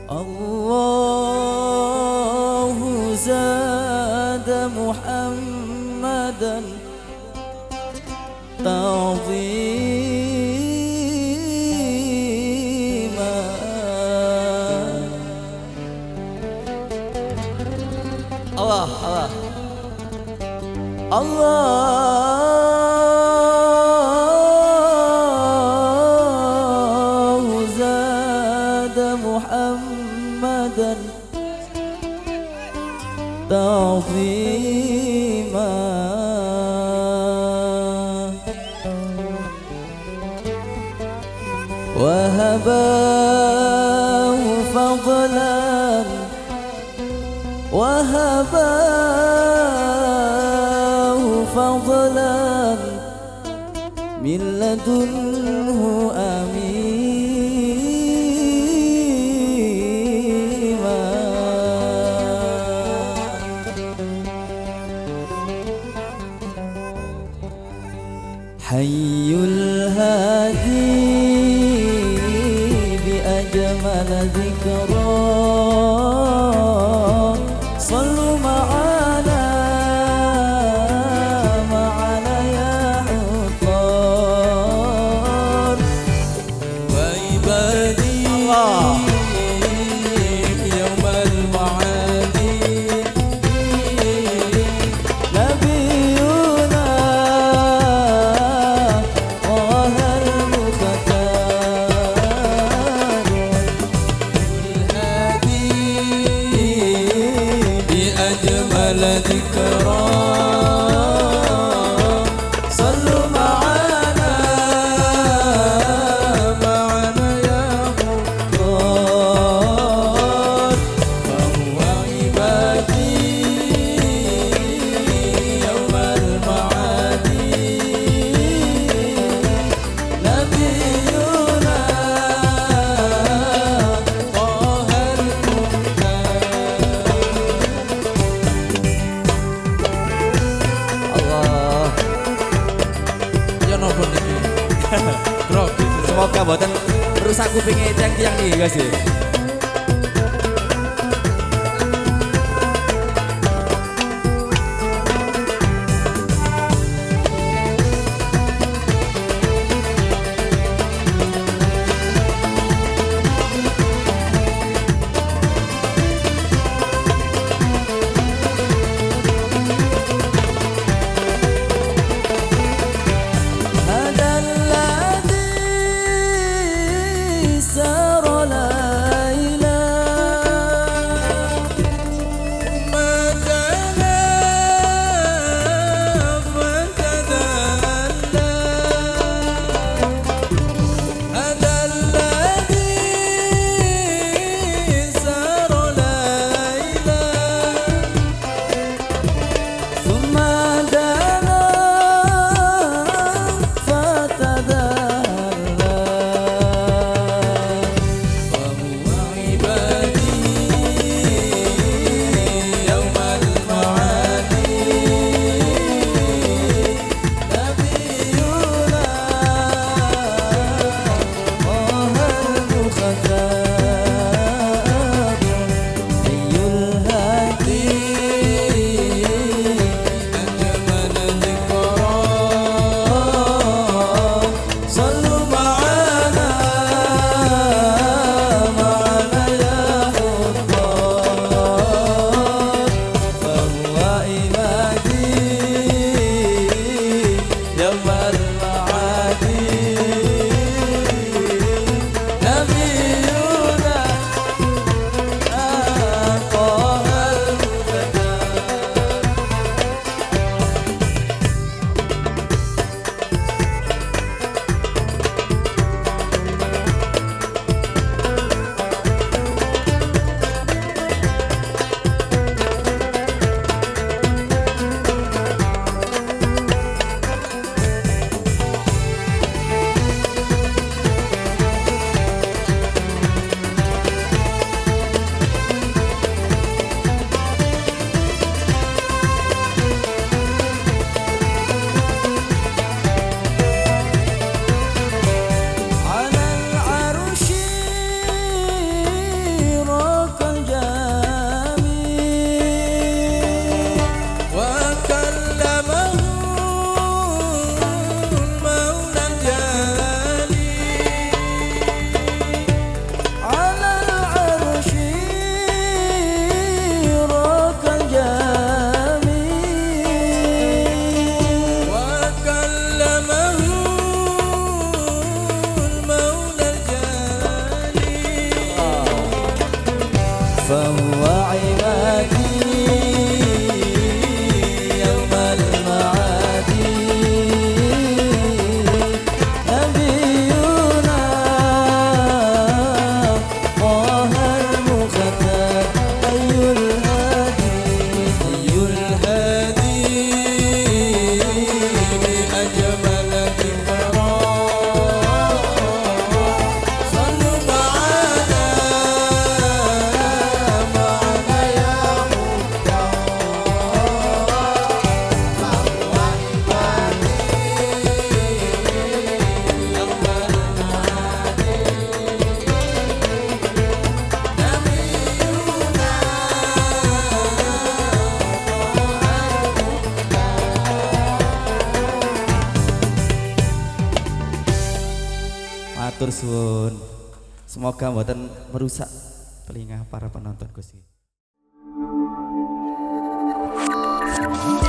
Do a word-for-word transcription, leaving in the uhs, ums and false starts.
الله زاد محمدا تعظيما. الله الله الله زاد محمدا تعظيما. وهباه فضلا وهباه فضلا من لدنه أميما. حي الهادي بأجمل ذكرى صلوا معنا معنا يا حطار وعبادي يوم المعادي نبينا طه المختار الهادي بأجمل ذكرى صلوا معنا معنا يا مختار فهو عبادي يوم المعادي نبينا طه المختار. Allah ya nopo niki grogi semoga mboten rusak kupinge tiang-tiang niki guys ya. هذا الذي سار لا Matur suwun. Semoga mboten merusak telinga para penonton Gusti.